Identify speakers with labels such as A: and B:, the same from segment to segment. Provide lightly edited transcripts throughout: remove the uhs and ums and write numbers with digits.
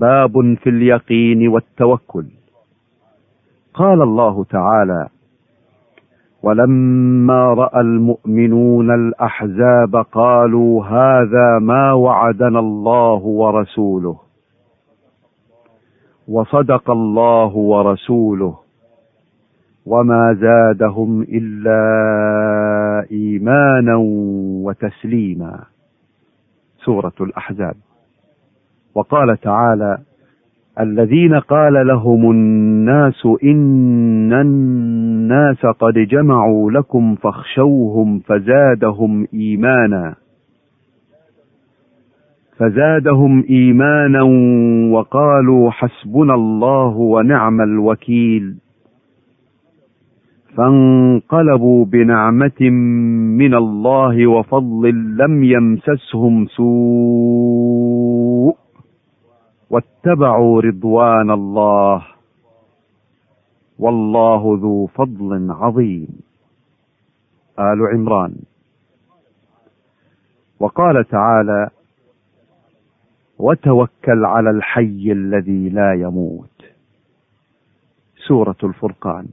A: باب في اليقين والتوكل. قال الله تعالى: ولما رأى المؤمنون الأحزاب قالوا هذا ما وعدنا الله ورسوله وصدق الله ورسوله وما زادهم إلا إيمانا وتسليما. سورة الأحزاب. وقال تعالى: الذين قال لهم الناس إن الناس قد جمعوا لكم فاخشوهم فزادهم إيمانا وقالوا حسبنا الله ونعم الوكيل. فانقلبوا بنعمة من الله وفضل لم يمسسهم سوء واتبعوا رضوان الله والله ذو فضل عظيم. آل عمران. وقال تعالى: وتوكل على الحي الذي لا يموت. سورة الفرقان.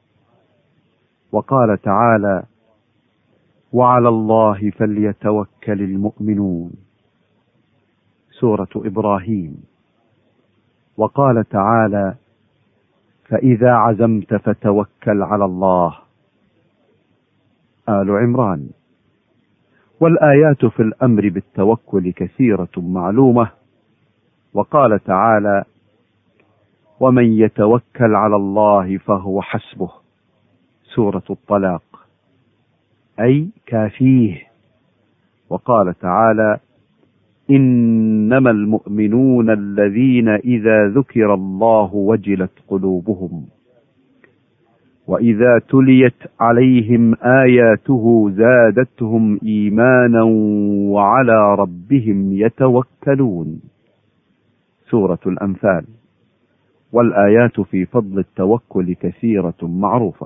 A: وقال تعالى: وعلى الله فليتوكل المؤمنون. سورة إبراهيم. وقال تعالى: فإذا عزمت فتوكل على الله. آل عمران. والآيات في الأمر بالتوكل كثيرة معلومة. وقال تعالى: ومن يتوكل على الله فهو حسبه. سورة الطلاق، أي كافيه. وقال تعالى: إنما المؤمنون الذين إذا ذكر الله وجلت قلوبهم وإذا تليت عليهم آياته زادتهم إيمانا وعلى ربهم يتوكلون. سورة الأنفال. والآيات في فضل التوكل كثيرة معروفة.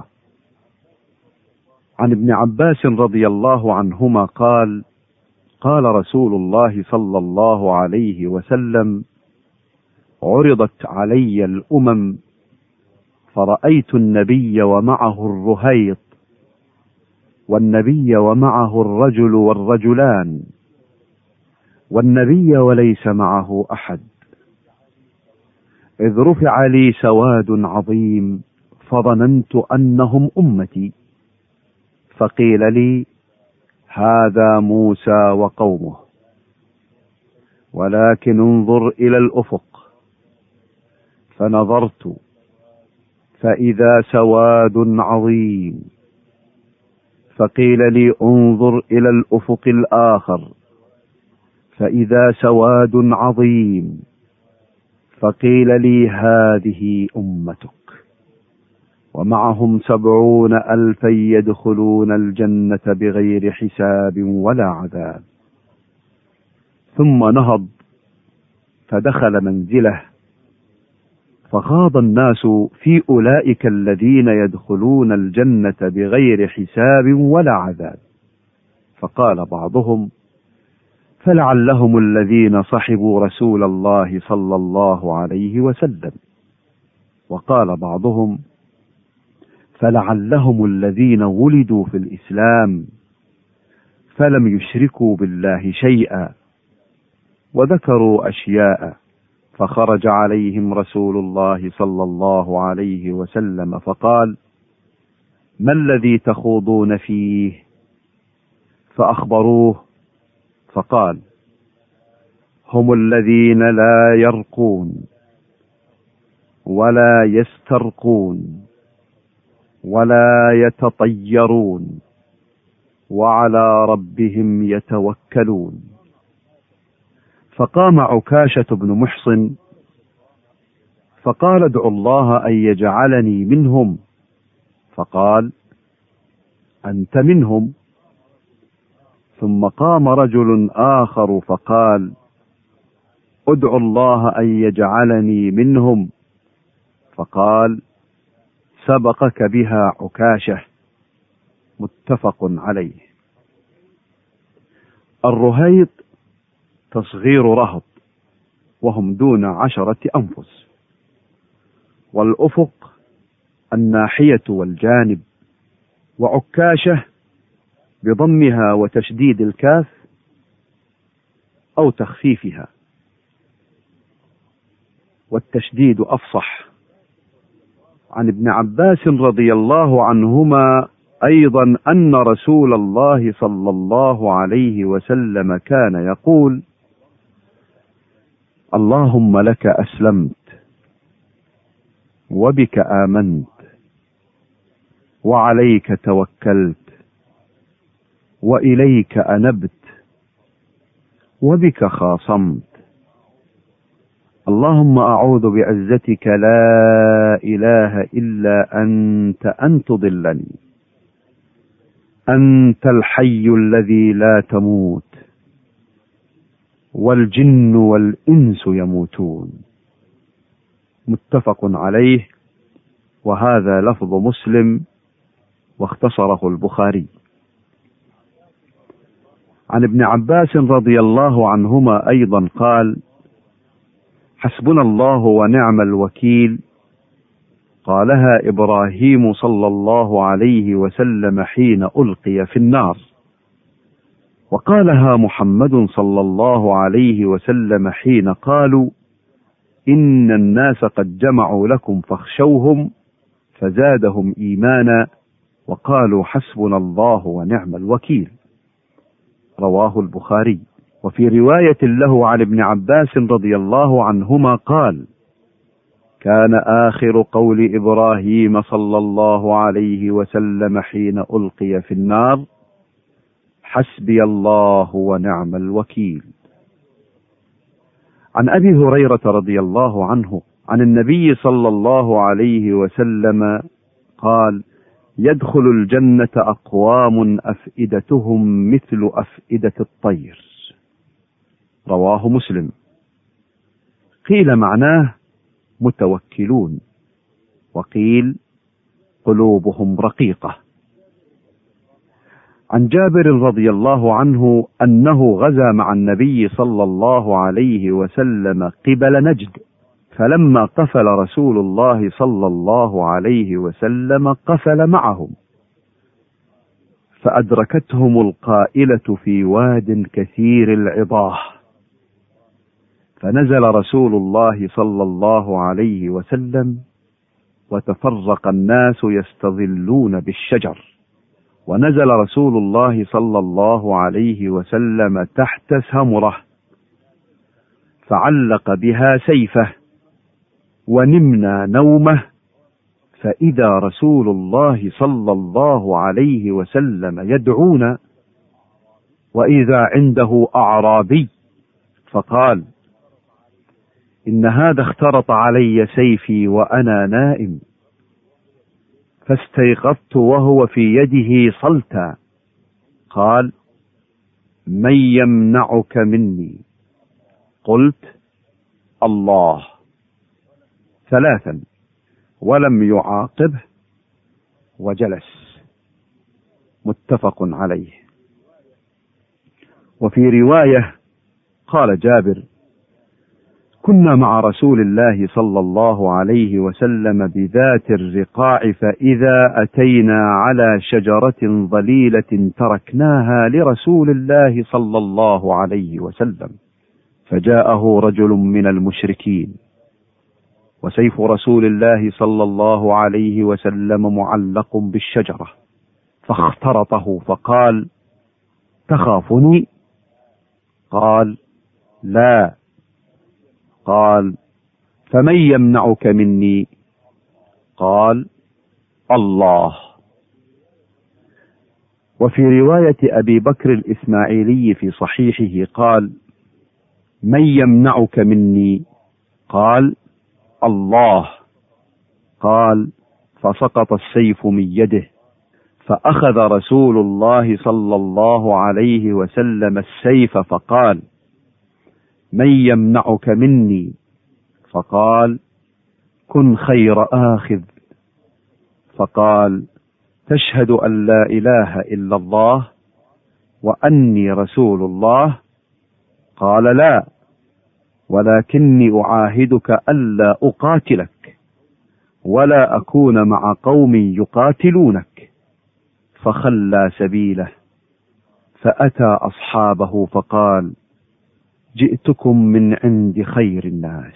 A: عن ابن عباس رضي الله عنهما قال: قال رسول الله صلى الله عليه وسلم: عرضت علي الأمم فرأيت النبي ومعه الرهيط والنبي ومعه الرجل والرجلان والنبي وليس معه أحد، إذ رفع لي سواد عظيم فظننت أنهم أمتي، فقيل لي: هذا موسى وقومه، ولكن انظر إلى الأفق. فنظرت فإذا سواد عظيم، فقيل لي: انظر إلى الأفق الآخر، فإذا سواد عظيم، فقيل لي: هذه أمتك ومعهم 70,000 يدخلون الجنة بغير حساب ولا عذاب. ثم نهض فدخل منزله، فخاض الناس في أولئك الذين يدخلون الجنة بغير حساب ولا عذاب، فقال بعضهم: فلعلهم الذين صحبوا رسول الله صلى الله عليه وسلم. وقال بعضهم: فلعلهم الذين ولدوا في الإسلام فلم يشركوا بالله شيئا. وذكروا أشياء، فخرج عليهم رسول الله صلى الله عليه وسلم فقال: ما الذي تخوضون فيه؟ فأخبروه، فقال: هم الذين لا يرقون ولا يسترقون ولا يتطيرون وعلى ربهم يتوكلون. فقام عكاشة بن محصن فقال: ادعوا الله أن يجعلني منهم. فقال: أنت منهم. ثم قام رجل آخر فقال: ادعوا الله أن يجعلني منهم. فقال: سبقك بها عكاشة. متفق عليه. الرهيط تصغير رهط، وهم دون 10 أنفس. والأفق الناحية والجانب. وعكاشة بضمها وتشديد الكاف أو تخفيفها، والتشديد أفصح. عن ابن عباس رضي الله عنهما أيضا أن رسول الله صلى الله عليه وسلم كان يقول: اللهم لك أسلمت وبك آمنت وعليك توكلت وإليك أنبت وبك خاصمت. اللهم أعوذ بعزتك لا إله إلا أنت أن تضلني. أنت الحي الذي لا تموت والجن والإنس يموتون. متفق عليه، وهذا لفظ مسلم واختصره البخاري. عن ابن عباس رضي الله عنهما أيضا قال: حسبنا الله ونعم الوكيل قالها إبراهيم صلى الله عليه وسلم حين ألقي في النار، وقالها محمد صلى الله عليه وسلم حين قالوا: إن الناس قد جمعوا لكم فاخشوهم، فزادهم إيمانا وقالوا حسبنا الله ونعم الوكيل. رواه البخاري. وفي رواية له عن ابن عباس رضي الله عنهما قال: كان آخر قول إبراهيم صلى الله عليه وسلم حين ألقي في النار: حسبي الله ونعم الوكيل. عن أبي هريرة رضي الله عنه عن النبي صلى الله عليه وسلم قال: يدخل الجنة أقوام أفئدتهم مثل أفئدة الطير. رواه مسلم. قيل معناه متوكلون، وقيل قلوبهم رقيقة. عن جابر رضي الله عنه أنه غزا مع النبي صلى الله عليه وسلم قبل نجد، فلما قفل رسول الله صلى الله عليه وسلم قفل معهم، فأدركتهم القائلة في واد كثير العضاه، فنزل رسول الله صلى الله عليه وسلم وتفرق الناس يستظلون بالشجر، ونزل رسول الله صلى الله عليه وسلم تحت سمرة فعلق بها سيفه، ونمنا نومه، فإذا رسول الله صلى الله عليه وسلم يدعونا، وإذا عنده أعرابي فقال: إن هذا اخترط علي سيفي وأنا نائم، فاستيقظت وهو في يده صلتا. قال: من يمنعك مني؟ قلت: الله، 3، ولم يعاقبه وجلس. متفق عليه. وفي رواية قال جابر: كنا مع رسول الله صلى الله عليه وسلم بذات الرقاع، فإذا أتينا على شجرة ظليلة تركناها لرسول الله صلى الله عليه وسلم، فجاءه رجل من المشركين، وسيف رسول الله صلى الله عليه وسلم معلق بالشجرة، فاخترطه فقال: تخافني؟ قال: لا. قال: فمن يمنعك مني؟ قال: الله. وفي رواية أبي بكر الإسماعيلي في صحيحه قال: من يمنعك مني؟ قال: الله. قال: فسقط السيف من يده، فأخذ رسول الله صلى الله عليه وسلم السيف فقال: من يمنعك مني؟ فقال: كن خير آخذ. فقال: تشهد أن لا إله إلا الله وأني رسول الله؟ قال: لا. ولكني أعاهدك ألا أقاتلك ولا أكون مع قوم يقاتلونك. فخلى سبيله، فأتى أصحابه فقال: جئتكم من عند خير الناس.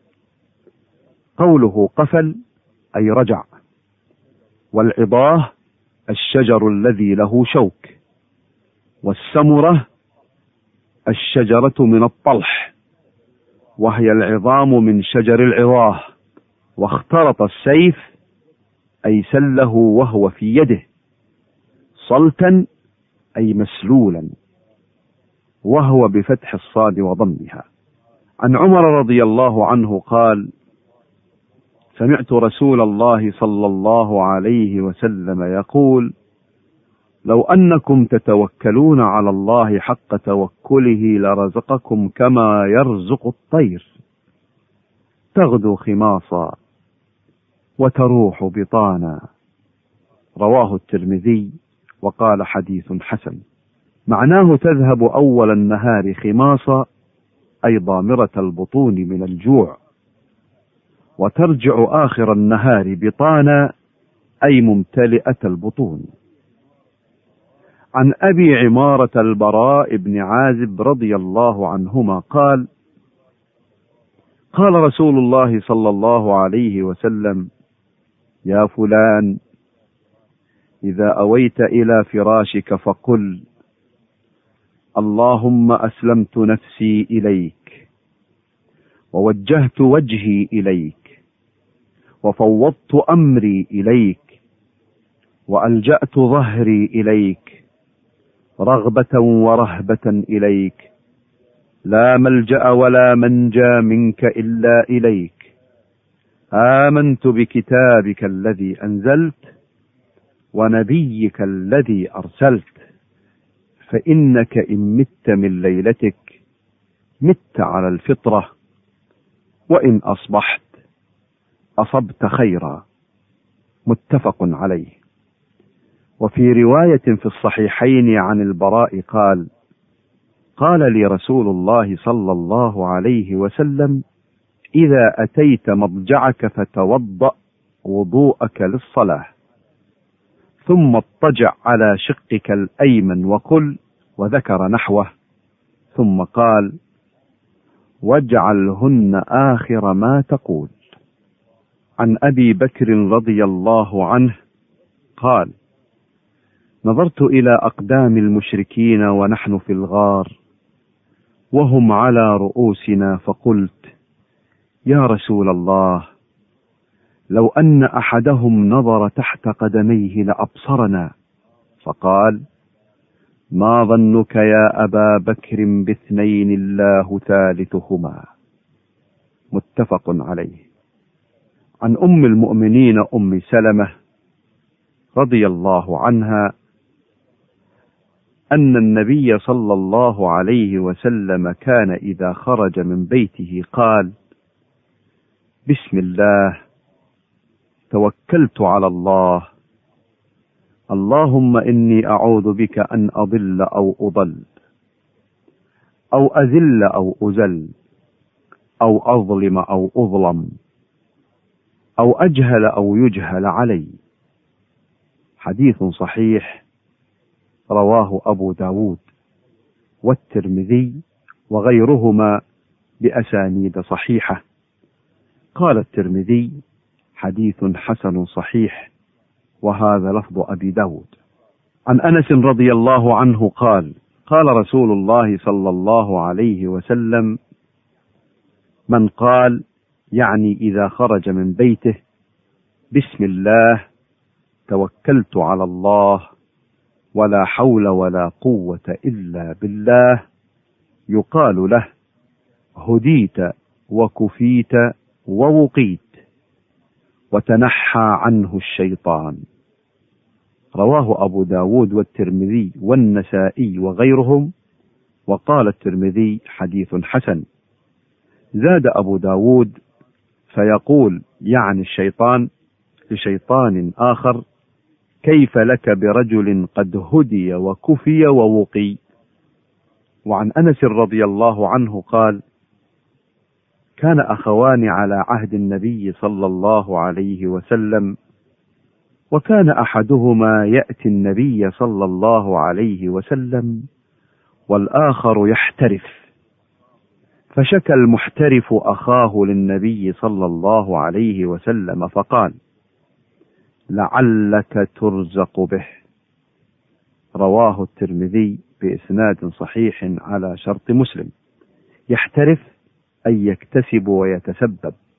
A: قوله قفل أي رجع، والعضاه الشجر الذي له شوك، والسمرة الشجرة من الطلح، وهي العظام من شجر العظاه. واخترط السيف أي سله وهو في يده، صلتا أي مسلولا، وهو بفتح الصاد وضمها. عن عمر رضي الله عنه قال: سمعت رسول الله صلى الله عليه وسلم يقول: لو أنكم تتوكلون على الله حق توكله لرزقكم كما يرزق الطير، تغدو خماصا وتروح بطانا. رواه الترمذي وقال: حديث حسن. معناه تذهب أول النهار خماصا أي ضامرة البطون من الجوع، وترجع آخر النهار بطانا أي ممتلئة البطون. عن أبي عمارة البراء بن عازب رضي الله عنهما قال: قال رسول الله صلى الله عليه وسلم: يا فلان، إذا أويت إلى فراشك فقل: اللهم أسلمت نفسي إليك، ووجهت وجهي إليك، وفوضت أمري إليك، وألجأت ظهري إليك، رغبة ورهبة إليك، لا ملجأ ولا منجى منك إلا إليك. آمنت بكتابك الذي أنزلت ونبيك الذي أرسلت، فإنك إن مت من ليلتك مت على الفطرة، وإن أصبحت أصبت خيرا. متفق عليه. وفي رواية في الصحيحين عن البراء قال: قال لي رسول الله صلى الله عليه وسلم: إذا أتيت مضجعك فتوضأ وضوءك للصلاة، ثم اضطجع على شقك الأيمن وقل، وذكر نحوه، ثم قال: واجعلهن آخر ما تقول. عن أبي بكر رضي الله عنه قال: نظرت إلى أقدام المشركين ونحن في الغار وهم على رؤوسنا، فقلت: يا رسول الله، لو أن أحدهم نظر تحت قدميه لأبصرنا. فقال: ما ظنك يا أبا بكر باثنين الله ثالثهما. متفق عليه. عن أم المؤمنين أم سلمة رضي الله عنها أن النبي صلى الله عليه وسلم كان إذا خرج من بيته قال: بسم الله، توكلت على الله، اللهم إني أعوذ بك أن أضل أو أضل، أو أذل أو أزل، أو أظلم أو أظلم، أو أجهل أو يجهل علي. حديث صحيح، رواه أبو داود والترمذي وغيرهما بأسانيد صحيحة. قال الترمذي: حديث حسن صحيح، وهذا لفظ أبي داود. عن أنس رضي الله عنه قال: قال رسول الله صلى الله عليه وسلم: من قال، يعني إذا خرج من بيته: بسم الله، توكلت على الله، ولا حول ولا قوة إلا بالله، يقال له: هديت وكفيت ووقيت، وتنحى عنه الشيطان. رواه أبو داود والترمذي والنسائي وغيرهم. وقال الترمذي: حديث حسن. زاد أبو داود: فيقول يعني الشيطان لشيطان آخر: كيف لك برجل قد هدي وكفي ووقي. وعن أنس رضي الله عنه قال: كان أخوان على عهد النبي صلى الله عليه وسلم، وكان أحدهما يأتي النبي صلى الله عليه وسلم والآخر يحترف، فشكى المحترف أخاه للنبي صلى الله عليه وسلم فقال: لعلك ترزق به. رواه الترمذي بإسناد صحيح على شرط مسلم. يحترف أي يكتسب ويتسبب.